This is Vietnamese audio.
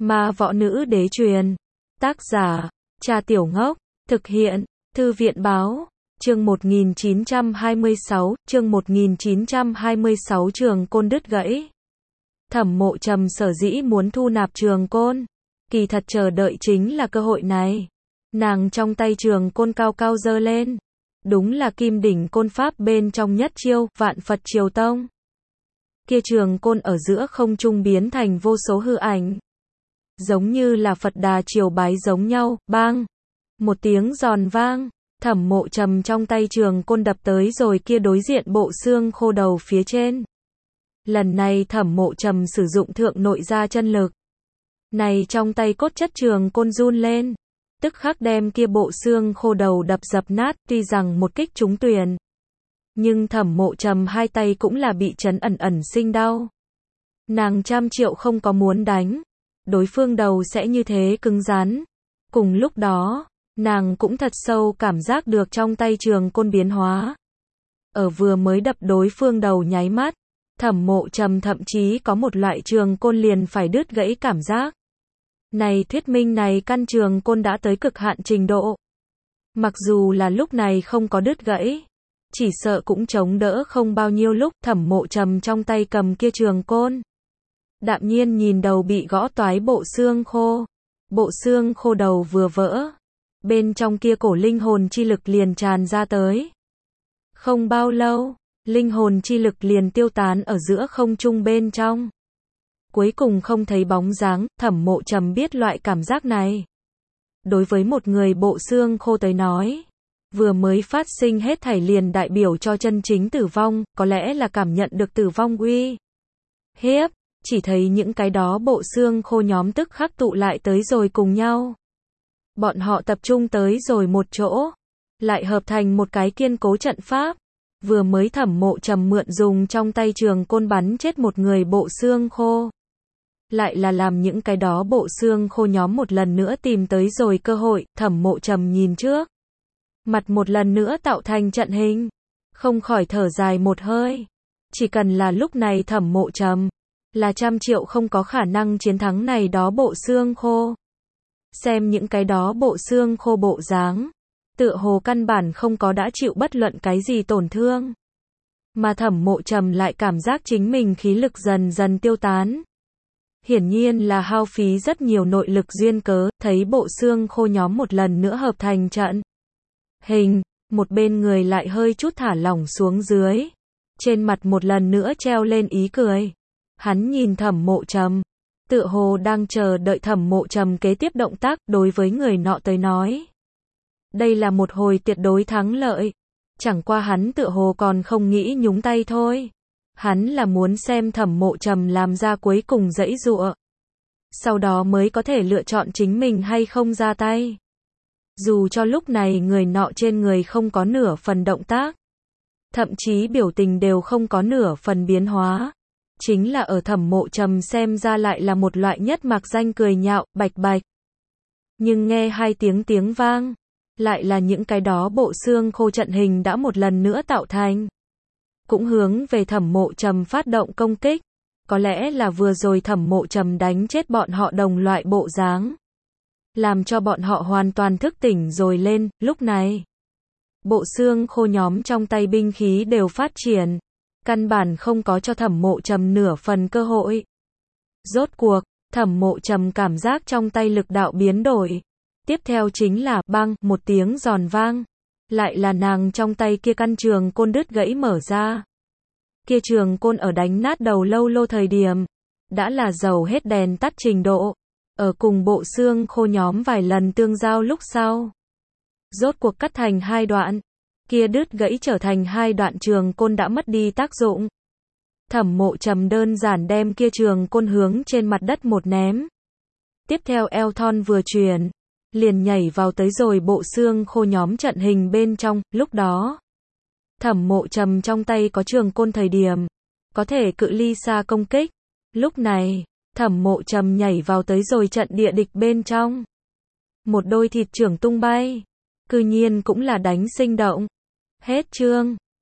Ma võ nữ đế truyền. Tác giả, Trà Tiểu Ngốc. Thực hiện, Thư viện báo. Chương 1926, chương 1926 Trường Côn đứt gãy. Thẩm Mộ Trầm sở dĩ muốn thu nạp Trường Côn, kỳ thật chờ đợi chính là cơ hội này. Nàng trong tay Trường Côn cao cao giơ lên, đúng là Kim đỉnh côn pháp bên trong nhất chiêu, Vạn Phật Triều Tông. Kia Trường Côn ở giữa không trung biến thành vô số hư ảnh, giống như là Phật Đà triều bái giống nhau, bang, một tiếng giòn vang, Thẩm Mộ Trầm trong tay Trường Côn đập tới rồi kia đối diện bộ xương khô đầu phía trên. Lần này Thẩm Mộ Trầm sử dụng thượng nội gia chân lực. Này trong tay cốt chất Trường Côn run lên, tức khắc đem kia bộ xương khô đầu đập dập nát, tuy rằng một kích trúng tuyền. Nhưng Thẩm Mộ Trầm hai tay cũng là bị chấn ẩn ẩn sinh đau. Nàng trăm triệu không có muốn đánh đối phương đầu sẽ như thế cứng rắn. Cùng lúc đó, nàng cũng thật sâu cảm giác được trong tay Trường Côn biến hóa. Ở vừa mới đập đối phương đầu nháy mắt, Thẩm Mộ Trầm thậm chí có một loại Trường Côn liền phải đứt gãy cảm giác. Này thuyết minh này căn Trường Côn đã tới cực hạn trình độ. Mặc dù là lúc này không có đứt gãy, chỉ sợ cũng chống đỡ không bao nhiêu lúc. Thẩm Mộ Trầm trong tay cầm kia Trường Côn, đạm nhiên nhìn đầu bị gõ toái bộ xương khô. Bộ xương khô đầu vừa vỡ, bên trong kia cổ linh hồn chi lực liền tràn ra tới. Không bao lâu, linh hồn chi lực liền tiêu tán ở giữa không trung bên trong. Cuối cùng không thấy bóng dáng. Thẩm Mộ Trầm biết loại cảm giác này. Đối với một người bộ xương khô tới nói, vừa mới phát sinh hết thảy liền đại biểu cho chân chính tử vong, có lẽ là cảm nhận được tử vong uy hiếp. Chỉ thấy những cái đó bộ xương khô nhóm tức khắc tụ lại tới rồi cùng nhau. Bọn họ tập trung tới rồi một chỗ, lại hợp thành một cái kiên cố trận pháp. Vừa mới Thẩm Mộ Trầm mượn dùng trong tay Trường Côn bắn chết một người bộ xương khô, lại là làm những cái đó bộ xương khô nhóm một lần nữa tìm tới rồi cơ hội. Thẩm Mộ Trầm nhìn trước mặt một lần nữa tạo thành trận hình, không khỏi thở dài một hơi. Chỉ cần là lúc này Thẩm Mộ Trầm là trăm triệu không có khả năng chiến thắng này đó bộ xương khô. Xem những cái đó bộ xương khô bộ dáng, tựa hồ căn bản không có đã chịu bất luận cái gì tổn thương. Mà Thẩm Mộ Trầm lại cảm giác chính mình khí lực dần dần tiêu tán. Hiển nhiên là hao phí rất nhiều nội lực duyên cớ. Thấy bộ xương khô nhóm một lần nữa hợp thành trận hình, một bên người lại hơi chút thả lỏng xuống dưới. Trên mặt một lần nữa treo lên ý cười. Hắn nhìn Thẩm Mộ Trầm, tựa hồ đang chờ đợi Thẩm Mộ Trầm kế tiếp động tác. Đối với người nọ tới nói, đây là một hồi tuyệt đối thắng lợi. Chẳng qua hắn tựa hồ còn không nghĩ nhúng tay thôi. Hắn là muốn xem Thẩm Mộ Trầm làm ra cuối cùng giãy giụa, sau đó mới có thể lựa chọn chính mình hay không ra tay. Dù cho lúc này người nọ trên người không có nửa phần động tác, thậm chí biểu tình đều không có nửa phần biến hóa, chính là ở Thẩm Mộ Trầm xem ra lại là một loại nhất mạc danh cười nhạo, bạch bạch. Nhưng nghe hai tiếng vang, lại là những cái đó bộ xương khô trận hình đã một lần nữa tạo thành, cũng hướng về Thẩm Mộ Trầm phát động công kích. Có lẽ là vừa rồi Thẩm Mộ Trầm đánh chết bọn họ đồng loại bộ dáng, làm cho bọn họ hoàn toàn thức tỉnh rồi lên. Lúc này, bộ xương khô nhóm trong tay binh khí đều phát triển, căn bản không có cho Thẩm Mộ Trầm nửa phần cơ hội. Rốt cuộc, Thẩm Mộ Trầm cảm giác trong tay lực đạo biến đổi. Tiếp theo chính là bang, một tiếng giòn vang. Lại là nàng trong tay kia căn Trường Côn đứt gãy mở ra. Kia Trường Côn ở đánh nát đầu lâu lô thời điểm, đã là dầu hết đèn tắt trình độ. Ở cùng bộ xương khô nhóm vài lần tương giao lúc sau, rốt cuộc cắt thành hai đoạn. Kia đứt gãy trở thành hai đoạn Trường Côn đã mất đi tác dụng. Thẩm Mộ Trầm đơn giản đem kia Trường Côn hướng trên mặt đất một ném. Tiếp theo eo thon vừa chuyển, liền nhảy vào tới rồi bộ xương khô nhóm trận hình bên trong. Lúc đó, Thẩm Mộ Trầm trong tay có Trường Côn thời điểm, có thể cự ly xa công kích. Lúc này, Thẩm Mộ Trầm nhảy vào tới rồi trận địa địch bên trong. Một đôi thịt trưởng tung bay, cư nhiên cũng là đánh sinh động. Hết chương.